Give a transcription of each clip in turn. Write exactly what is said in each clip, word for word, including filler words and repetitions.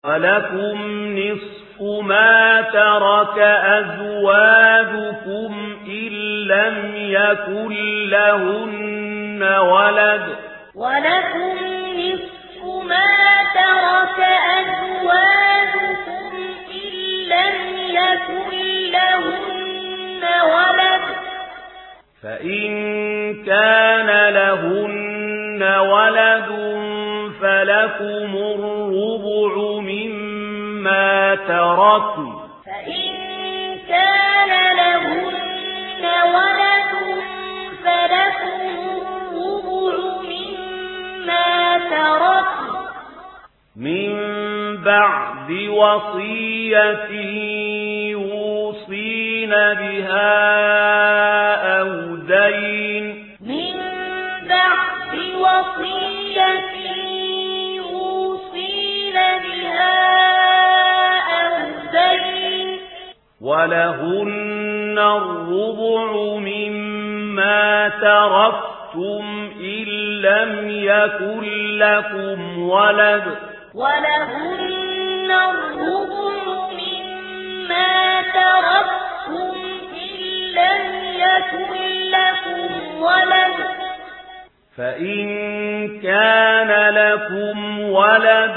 وَلَكُمْ نِصْفُ مَا تَرَكَ أَزْوَاجُكُمْ إِن لَّمْ يَكُن لَّهُنَّ وَلَدٌ وَلَكُمْ نِصْفُ مَا تَرَكَ أَزْوَاجُكُمْ إِن لَّمْ يَكُن لَّهُنَّ وَلَدٌ فَإِن كَانَ لَهُنَّ وَلَدٌ فَلَكُمُ الرُّبُعُ مِمَّا تَرَكْنَ فَإِن كَانَ لَهُنَّ وَلَدٌ فَلَكُمُ الرُّبُعُ مِمَّا تَرَكْنَ مِن بَعْدِ وَصِيَّةٍ يُوصِينَ بِهَا أَوْ دَيْنٍ مِن بَعْدِ وَصِيَّةٍ يُوصِينَ بِهَا أَوْ دَيْنٍ وَلَهُنَّ الرُّبُعُ مِمَّا تَرَكْتُمْ إِن لَّمْ يَكُن لَّكُمْ وَلَدٌ وَلَهُنَّ الرُّبُعُ مِمَّا تَرَكْتُمْ إِن لَّمْ يَكُن لَّكُمْ وَلَدٌ فَإِن كَانَ لَكُمْ وَلَدٌ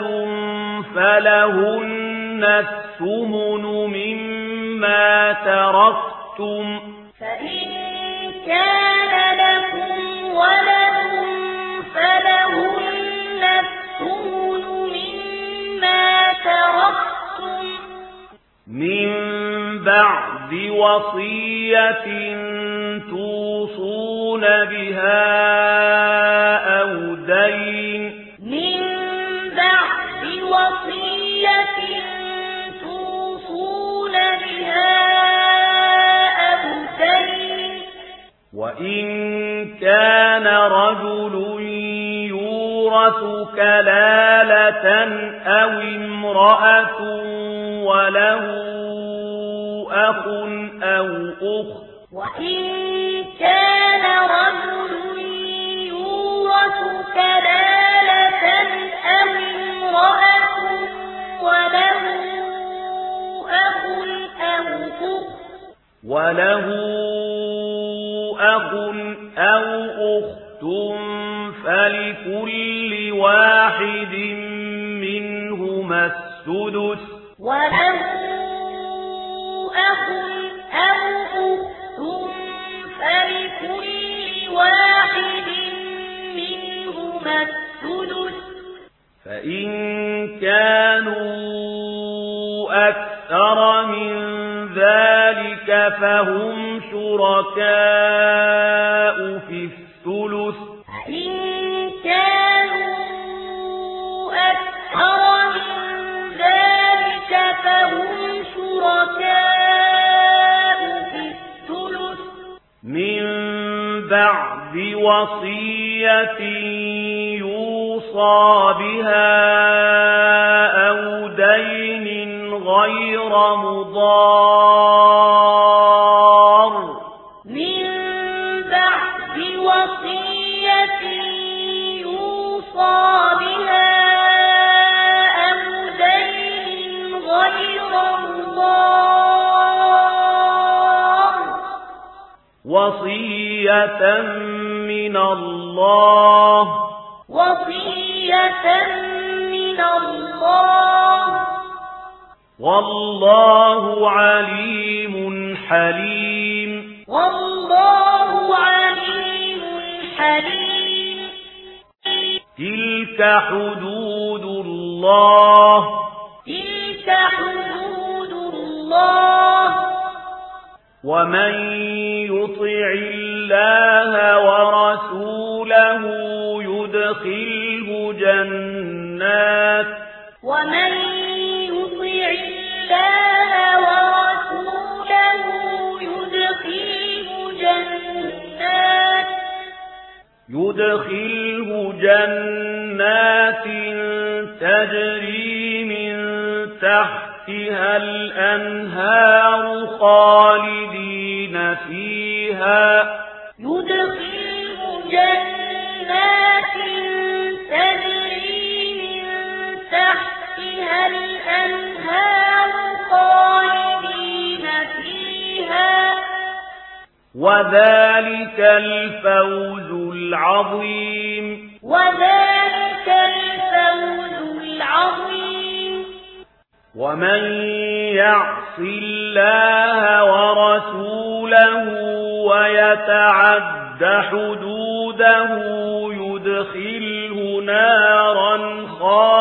فَلَهُنَّ الثُّمُنُ مِمَّا تَرَكْتُمْ فَإِن كَانَ لَكُمْ وَلَدٌ فَلَهُنَّ الثُّمُنُ مِمَّا تَرَكْتُمْ مِن بَعْدِ وَصِيَّةٍ تُوصُونَ بِهَا أَوْ دَيْنٍ مِن بَعْدِ وَصِيَّةٍ تُوصُونَ بِهَا أَوْ دَيْنٍ وَإِن كَانَ رَجُلٌ يُورَثُ كَلَالَةً أَوْ امْرَأَةٌ وَلَهُ أَخٌ أَوْ أُخْتٌ وَإِن كَانَ رَجُلٌ يُورَثُ كَلَالَةً أَوْ امْرَأَةٌ وَلَهُ أَخٌ أَوْ أُخْتٌ وَلَهُ أَخٌ أَوْ أُخْتٌ فَلِكُلِّ وَاحِدٍ مِّنْهُمَا السُّدُسُ وَلَهُ أَخٌ أَوْ أُخْتٌ فَلِكُلِّ وَاحِدٍ مِّنْهُمَا السُّدُسُ فَإِن كَانُوا أَكْثَرَ مِن ذَلِكَ فَهُمْ شُرَكَاءُ فِي الثُّلُثِ فَإِن كَانُوا أَكْثَرَ مِن ذَلِكَ فَهُمْ شُرَكَاءُ فِي الثُّلُثِ مِن بَعْدِ وَصِيَّةٍ يُوصَىٰ بِهَا أَوْ دَيْنٍ غَيْرَ مُضَارٍّ مِن بَعْدِ وَصِيَّةٍ يُوصَىٰ بِهَا أَوْ دَيْنٍ غَيْرَ مُضَارٍّ وَصِيَّةً مِّنَ اللَّهِ وَصِيَّةً مِّنَ اللَّهِ وَاللَّهُ عَلِيمٌ حَلِيمٌ وَاللَّهُ عَلِيمٌ حَلِيمٌ تِلْكَ حُدُودُ اللَّهِ تِلْكَ حُدُودُ اللَّهِ وَمَن يُطِعِ اللَّهَ وَرَسُولَهُ يُدْخِلْهُ جَنَّاتٍ وَمَن يُطِعِ اللَّهَ وَرَسُولَهُ يُدْخِلْهُ جَنَّاتٍ يُدْخِلْهُ جَنَّاتٍ تَجْرِي مِن تَحْتِهَا الْأَنْهَارُ خَالِدِينَ فِيهَا يُدْخِلْهُ جَنَّاتٍ تَجْرِي مِن تَحْتِهَا تحتها الأنهار خالدين فيها وذلك الفوز العظيم وذلك الفوز العظيم ومن يعص الله ورسوله ويتعد حدوده يدخله نارا خالدا